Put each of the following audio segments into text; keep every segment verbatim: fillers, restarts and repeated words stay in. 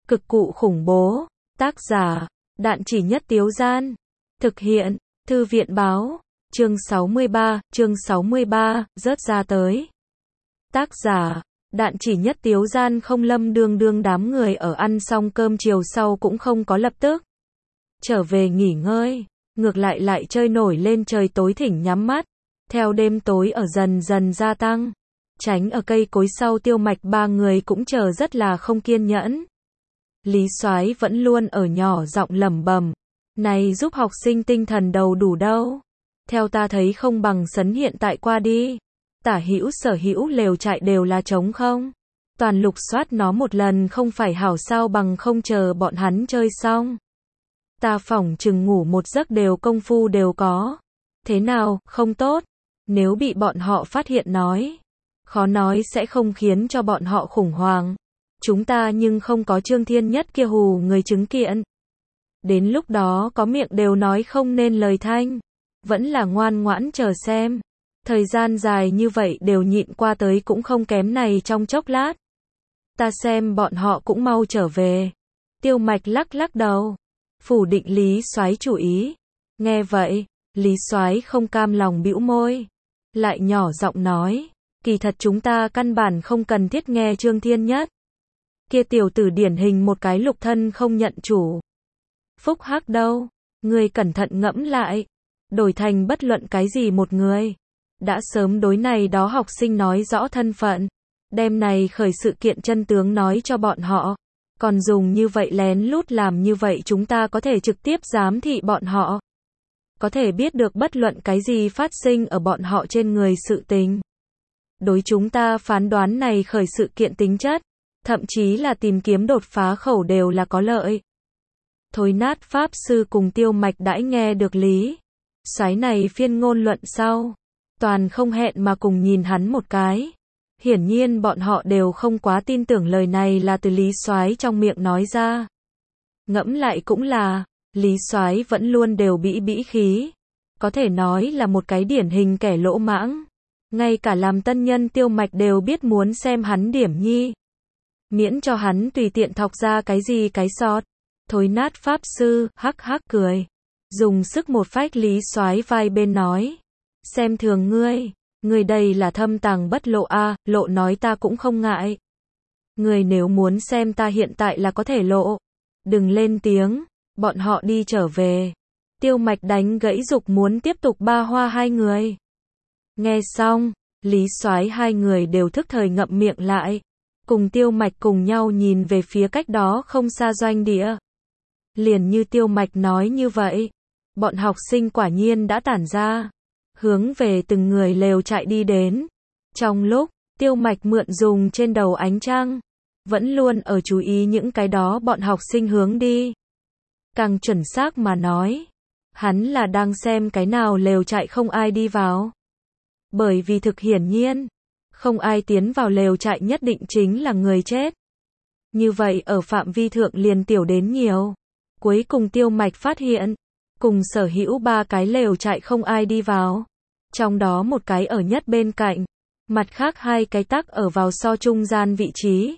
Cực cụ khủng bố. Tác giả, Đạn Chỉ Nhất Tiếu Gian. Thực hiện, Thư viện báo. Chương sáu mươi ba, chương sáu mươi ba, rớt ra tới. Tác giả, Đạn Chỉ Nhất Tiếu Gian. Không Lâm đương đương đám người ở ăn xong cơm chiều sau cũng không có lập tức trở về nghỉ ngơi, ngược lại lại chơi nổi lên trời tối thỉnh nhắm mắt. Theo đêm tối ở dần dần gia tăng, tránh ở cây cối sau Tiêu Mạch ba người cũng chờ rất là không kiên nhẫn. Lý Soái vẫn luôn ở nhỏ giọng lẩm bẩm, này giúp học sinh tinh thần đầu đủ đâu. Theo ta thấy không bằng sấn hiện tại qua đi. Tả hữu sở hữu lều trại đều là trống không. Toàn lục soát nó một lần không phải hảo sao bằng không chờ bọn hắn chơi xong. Ta phỏng chừng ngủ một giấc đều công phu đều có. Thế nào, không tốt. Nếu bị bọn họ phát hiện nói, khó nói sẽ không khiến cho bọn họ khủng hoảng. Chúng ta nhưng không có Trương Thiên Nhất kia hù người chứng kiện. Đến lúc đó có miệng đều nói không nên lời thanh. Vẫn là ngoan ngoãn chờ xem. Thời gian dài như vậy đều nhịn qua tới cũng không kém này trong chốc lát. Ta xem bọn họ cũng mau trở về. Tiêu Mạch lắc lắc đầu, phủ định Lý Soái chủ ý. Nghe vậy, Lý Soái không cam lòng bĩu môi, lại nhỏ giọng nói, kỳ thật chúng ta căn bản không cần thiết nghe Trương Thiên Nhất. Kia tiểu tử điển hình một cái lục thân không nhận chủ. Phúc hắc đâu, ngươi cẩn thận ngẫm lại, đổi thành bất luận cái gì một người, đã sớm đối này đó học sinh nói rõ thân phận, đem này khởi sự kiện chân tướng nói cho bọn họ, còn dùng như vậy lén lút làm như vậy chúng ta có thể trực tiếp giám thị bọn họ, có thể biết được bất luận cái gì phát sinh ở bọn họ trên người sự tình. Đối chúng ta phán đoán này khởi sự kiện tính chất, thậm chí là tìm kiếm đột phá khẩu đều là có lợi. Thối nát Pháp Sư cùng Tiêu Mạch đãi nghe được Lý Soái này phiên ngôn luận sau, toàn không hẹn mà cùng nhìn hắn một cái. Hiển nhiên bọn họ đều không quá tin tưởng lời này là từ Lý Soái trong miệng nói ra. Ngẫm lại cũng là, Lý Soái vẫn luôn đều bĩ bĩ khí, có thể nói là một cái điển hình kẻ lỗ mãng. Ngay cả làm tân nhân Tiêu Mạch đều biết muốn xem hắn điểm nhi, miễn cho hắn tùy tiện thọc ra cái gì cái sọt. Thối nát Pháp Sư hắc hắc cười, dùng sức một phách Lý Soái vai bên nói, xem thường ngươi, ngươi đây là thâm tàng bất lộ a, à, lộ nói ta cũng không ngại. Ngươi nếu muốn xem ta hiện tại là có thể lộ, đừng lên tiếng, bọn họ đi trở về. Tiêu Mạch đánh gãy dục muốn tiếp tục ba hoa hai người. Nghe xong, Lý Soái hai người đều thức thời ngậm miệng lại, cùng Tiêu Mạch cùng nhau nhìn về phía cách đó không xa doanh địa. Liền như Tiêu Mạch nói như vậy, bọn học sinh quả nhiên đã tản ra, hướng về từng người lều trại đi đến. Trong lúc, Tiêu Mạch mượn dùng trên đầu ánh trăng, vẫn luôn ở chú ý những cái đó bọn học sinh hướng đi. Càng chuẩn xác mà nói, hắn là đang xem cái nào lều trại không ai đi vào. Bởi vì thực hiển nhiên, không ai tiến vào lều trại nhất định chính là người chết. Như vậy ở phạm vi thượng liền tiểu đến nhiều. Cuối cùng Tiêu Mạch phát hiện, cùng sở hữu ba cái lều trại không ai đi vào. Trong đó một cái ở nhất bên cạnh, mặt khác hai cái tắc ở vào so trung gian vị trí.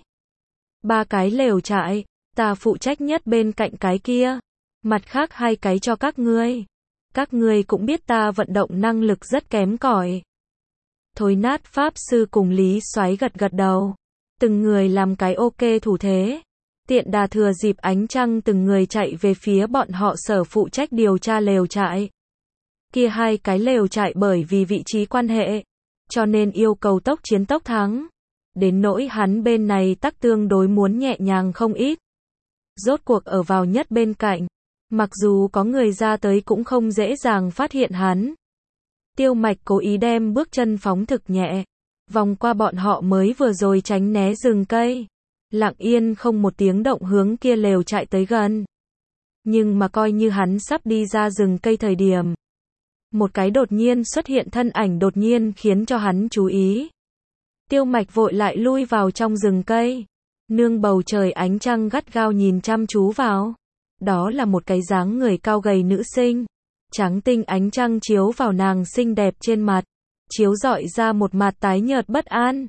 Ba cái lều trại, ta phụ trách nhất bên cạnh cái kia, mặt khác hai cái cho các ngươi. Các ngươi cũng biết ta vận động năng lực rất kém cỏi. Thối nát Pháp Sư cùng Lý Soái gật gật đầu, từng người làm cái ok thủ thế. Tiện đà thừa dịp ánh trăng từng người chạy về phía bọn họ sở phụ trách điều tra lều trại. Kia hai cái lều trại bởi vì vị trí quan hệ, cho nên yêu cầu tốc chiến tốc thắng. Đến nỗi hắn bên này tắc tương đối muốn nhẹ nhàng không ít. Rốt cuộc ở vào nhất bên cạnh, mặc dù có người ra tới cũng không dễ dàng phát hiện hắn. Tiêu Mạch cố ý đem bước chân phóng thực nhẹ, vòng qua bọn họ mới vừa rồi tránh né rừng cây. Lặng yên không một tiếng động hướng kia lều chạy tới gần. Nhưng mà coi như hắn sắp đi ra rừng cây thời điểm, một cái đột nhiên xuất hiện thân ảnh đột nhiên khiến cho hắn chú ý. Tiêu Mạch vội lại lui vào trong rừng cây, nương bầu trời ánh trăng gắt gao nhìn chăm chú vào. Đó là một cái dáng người cao gầy nữ sinh, trắng tinh ánh trăng chiếu vào nàng xinh đẹp trên mặt, chiếu rọi ra một mặt tái nhợt bất an.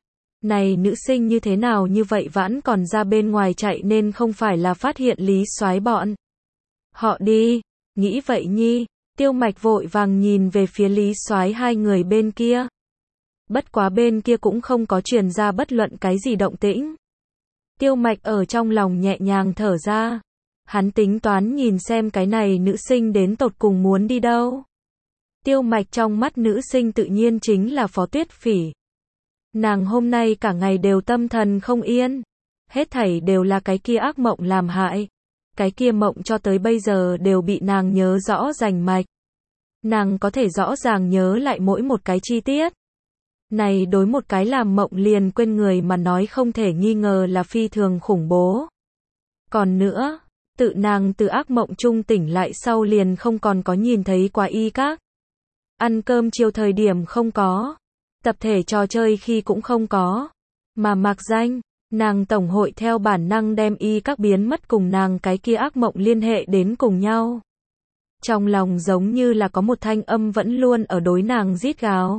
Này nữ sinh như thế nào như vậy vẫn còn ra bên ngoài chạy nên không phải là phát hiện Lý Soái bọn họ đi, nghĩ vậy nhi, Tiêu Mạch vội vàng nhìn về phía Lý Soái hai người bên kia. Bất quá bên kia cũng không có truyền ra bất luận cái gì động tĩnh. Tiêu Mạch ở trong lòng nhẹ nhàng thở ra. Hắn tính toán nhìn xem cái này nữ sinh đến tột cùng muốn đi đâu. Tiêu Mạch trong mắt nữ sinh tự nhiên chính là Phó Tuyết Phỉ. Nàng hôm nay cả ngày đều tâm thần không yên. Hết thảy đều là cái kia ác mộng làm hại. Cái kia mộng cho tới bây giờ đều bị nàng nhớ rõ rành mạch. Nàng có thể rõ ràng nhớ lại mỗi một cái chi tiết. Này đối một cái làm mộng liền quên người mà nói không thể nghi ngờ là phi thường khủng bố. Còn nữa, tự nàng từ ác mộng trung tỉnh lại sau liền không còn có nhìn thấy qua y các. Ăn cơm chiều thời điểm không có. Tập thể trò chơi khi cũng không có. Mà mặc danh, nàng tổng hội theo bản năng đem y các biến mất cùng nàng cái kia ác mộng liên hệ đến cùng nhau. Trong lòng giống như là có một thanh âm vẫn luôn ở đối nàng rít gào.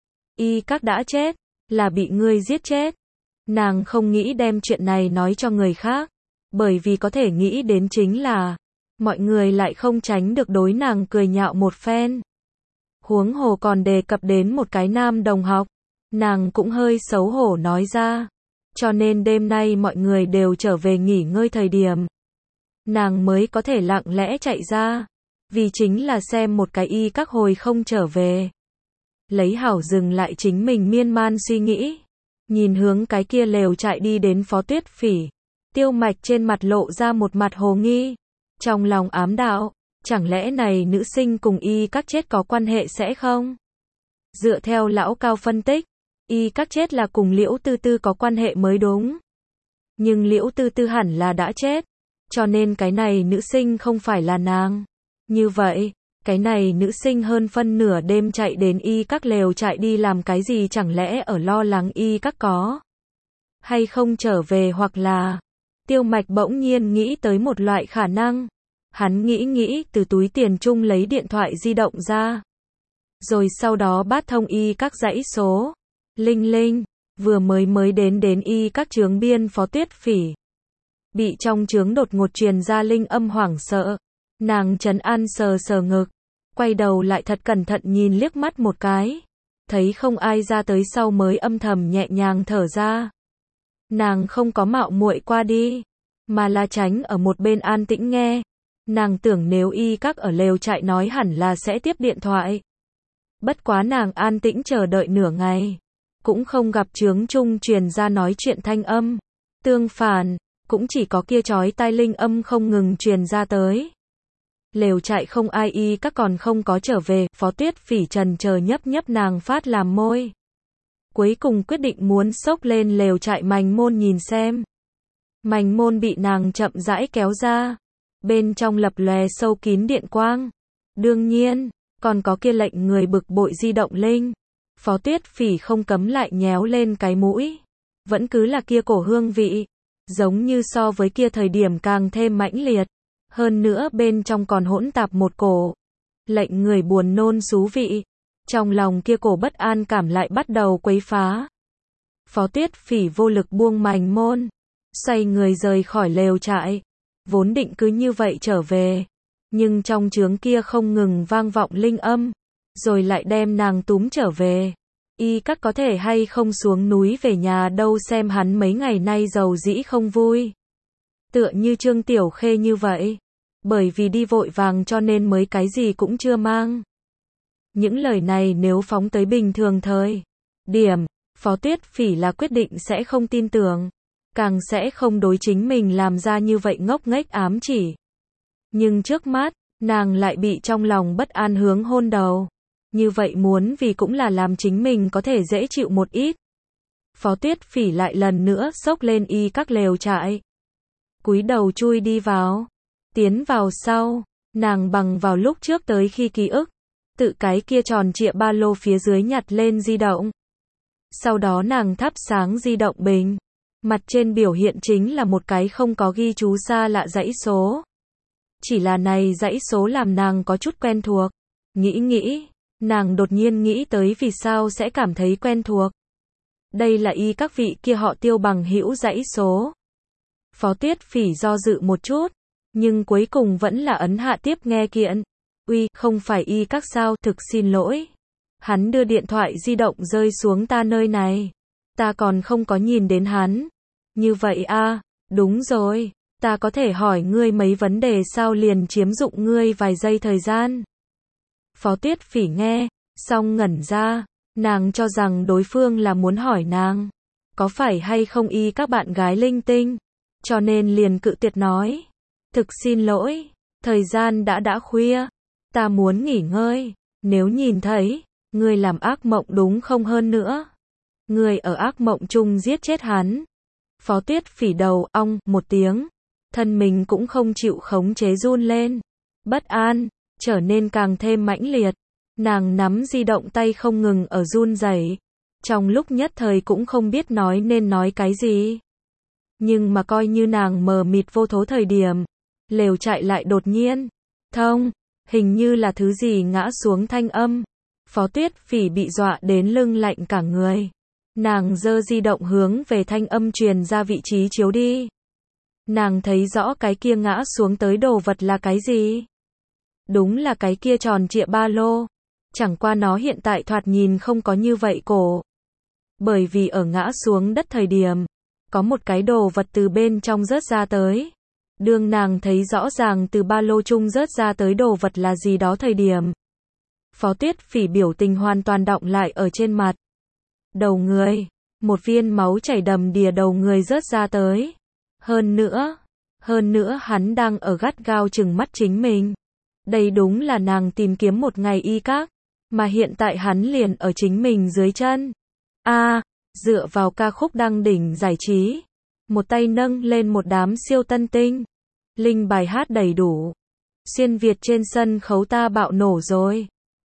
Y các đã chết, là bị ngươi giết chết. Nàng không nghĩ đem chuyện này nói cho người khác, bởi vì có thể nghĩ đến chính là, mọi người lại không tránh được đối nàng cười nhạo một phen. Huống hồ còn đề cập đến một cái nam đồng học, nàng cũng hơi xấu hổ nói ra. Cho nên đêm nay mọi người đều trở về nghỉ ngơi thời điểm. Nàng mới có thể lặng lẽ chạy ra, vì chính là xem một cái y các hồi không trở về. Lấy hảo dừng lại chính mình miên man suy nghĩ. Nhìn hướng cái kia lều chạy đi đến Phó Tuyết Phỉ. Tiêu Mạch trên mặt lộ ra một mặt hồ nghi. Trong lòng ám đạo, chẳng lẽ này nữ sinh cùng y các chết có quan hệ sẽ không? Dựa theo lão Cao phân tích, y các chết là cùng Liễu Tư Tư có quan hệ mới đúng. Nhưng Liễu Tư Tư hẳn là đã chết, cho nên cái này nữ sinh không phải là nàng. Như vậy, cái này nữ sinh hơn phân nửa đêm chạy đến y các lều chạy đi làm cái gì, chẳng lẽ ở lo lắng y các có hay không trở về, hoặc là Tiêu Mạch bỗng nhiên nghĩ tới một loại khả năng. Hắn nghĩ nghĩ từ túi tiền chung lấy điện thoại di động ra. Rồi sau đó bắt thông y các dãy số. Linh linh, vừa mới mới đến đến y các chướng biên Phó Tuyết Phỉ. Bị trong chướng đột ngột truyền ra linh âm hoảng sợ. Nàng trấn an sờ sờ ngực. Quay đầu lại thật cẩn thận nhìn liếc mắt một cái. Thấy không ai ra tới sau mới âm thầm nhẹ nhàng thở ra. Nàng không có mạo muội qua đi, mà là tránh ở một bên an tĩnh nghe. Nàng tưởng nếu y các ở lều chạy nói hẳn là sẽ tiếp điện thoại. Bất quá nàng an tĩnh chờ đợi nửa ngày, cũng không gặp chướng chung truyền ra nói chuyện thanh âm. Tương phản, cũng chỉ có kia chói tai linh âm không ngừng truyền ra tới. Lều chạy không ai, y các còn không có trở về. Phó Tuyết Phỉ trần chờ nhấp nhấp nàng phát làm môi. Cuối cùng quyết định muốn xốc lên lều chạy mành môn nhìn xem. Mành môn bị nàng chậm rãi kéo ra. Bên trong lập lòe sâu kín điện quang. Đương nhiên, còn có kia lệnh người bực bội di động linh. Phó Tuyết Phỉ không cấm lại nhéo lên cái mũi. Vẫn cứ là kia cổ hương vị. Giống như so với kia thời điểm càng thêm mãnh liệt. Hơn nữa bên trong còn hỗn tạp một cổ lệnh người buồn nôn xú vị. Trong lòng kia cổ bất an cảm lại bắt đầu quấy phá. Phó Tuyết Phỉ vô lực buông mành môn, xoay người rời khỏi lều trại. Vốn định cứ như vậy trở về, nhưng trong chướng kia không ngừng vang vọng linh âm, rồi lại đem nàng túm trở về. Y các có thể hay không xuống núi về nhà đâu, xem hắn mấy ngày nay giàu dĩ không vui. Tựa như Trương Tiểu Khê như vậy, bởi vì đi vội vàng cho nên mới cái gì cũng chưa mang. Những lời này nếu phóng tới bình thường thời điểm, Phó Tuyết Phỉ là quyết định sẽ không tin tưởng, càng sẽ không đối chính mình làm ra như vậy ngốc nghếch ám chỉ. Nhưng trước mắt, nàng lại bị trong lòng bất an hướng hôn đầu. Như vậy muốn vì cũng là làm chính mình có thể dễ chịu một ít. Phó Tuyết Phỉ lại lần nữa xốc lên y các lều trại. Cúi đầu chui đi vào. Tiến vào sau, nàng bằng vào lúc trước tới khi ký ức. Tự cái kia tròn trịa ba lô phía dưới nhặt lên di động. Sau đó nàng thắp sáng di động bình. Mặt trên biểu hiện chính là một cái không có ghi chú xa lạ dãy số. Chỉ là này dãy số làm nàng có chút quen thuộc. Nghĩ nghĩ, nàng đột nhiên nghĩ tới vì sao sẽ cảm thấy quen thuộc. Đây là y các vị kia họ Tiêu bằng hữu dãy số. Phó Tuyết Phỉ do dự một chút, nhưng cuối cùng vẫn là ấn hạ tiếp nghe kiện. Uy, không phải y các sao, thực xin lỗi. Hắn đưa điện thoại di động rơi xuống ta nơi này. Ta còn không có nhìn đến hắn. Như vậy a, đúng rồi. Ta có thể hỏi ngươi mấy vấn đề sao liền chiếm dụng ngươi vài giây thời gian. Phó Tuyết Phỉ nghe, xong ngẩn ra. Nàng cho rằng đối phương là muốn hỏi nàng. Có phải hay không y các bạn gái linh tinh. Cho nên liền cự tuyệt nói. Thực xin lỗi. Thời gian đã đã khuya. Ta muốn nghỉ ngơi. Nếu nhìn thấy, ngươi làm ác mộng đúng không hơn nữa. Ngươi ở ác mộng chung giết chết hắn. Phó Tuyết Phỉ đầu ong một tiếng. Thân mình cũng không chịu khống chế run lên. Bất an, trở nên càng thêm mãnh liệt. Nàng nắm di động tay không ngừng ở run rẩy. Trong lúc nhất thời cũng không biết nói nên nói cái gì. Nhưng mà coi như nàng mờ mịt vô thố thời điểm. Lều chạy lại đột nhiên. Thông, hình như là thứ gì ngã xuống thanh âm. Phó Tuyết Phỉ bị dọa đến lưng lạnh cả người. Nàng giơ di động hướng về thanh âm truyền ra vị trí chiếu đi. Nàng thấy rõ cái kia ngã xuống tới đồ vật là cái gì. Đúng là cái kia tròn trịa ba lô. Chẳng qua nó hiện tại thoạt nhìn không có như vậy cổ. Bởi vì ở ngã xuống đất thời điểm, có một cái đồ vật từ bên trong rớt ra tới. Đương nàng thấy rõ ràng từ ba lô chung rớt ra tới đồ vật là gì đó thời điểm. Phó Tuyết Phỉ biểu tình hoàn toàn đọng lại ở trên mặt. Đầu người, một viên máu chảy đầm đìa đầu người rớt ra tới. Hơn nữa, hơn nữa hắn đang ở gắt gao chừng mắt chính mình. Đây đúng là nàng tìm kiếm một ngày y các, mà hiện tại hắn liền ở chính mình dưới chân. A, à, dựa vào ca khúc đăng đỉnh giải trí, một tay nâng lên một đám siêu tân tinh. Linh bài hát đầy đủ. Xuyên Việt trên sân khấu ta bạo nổ rồi.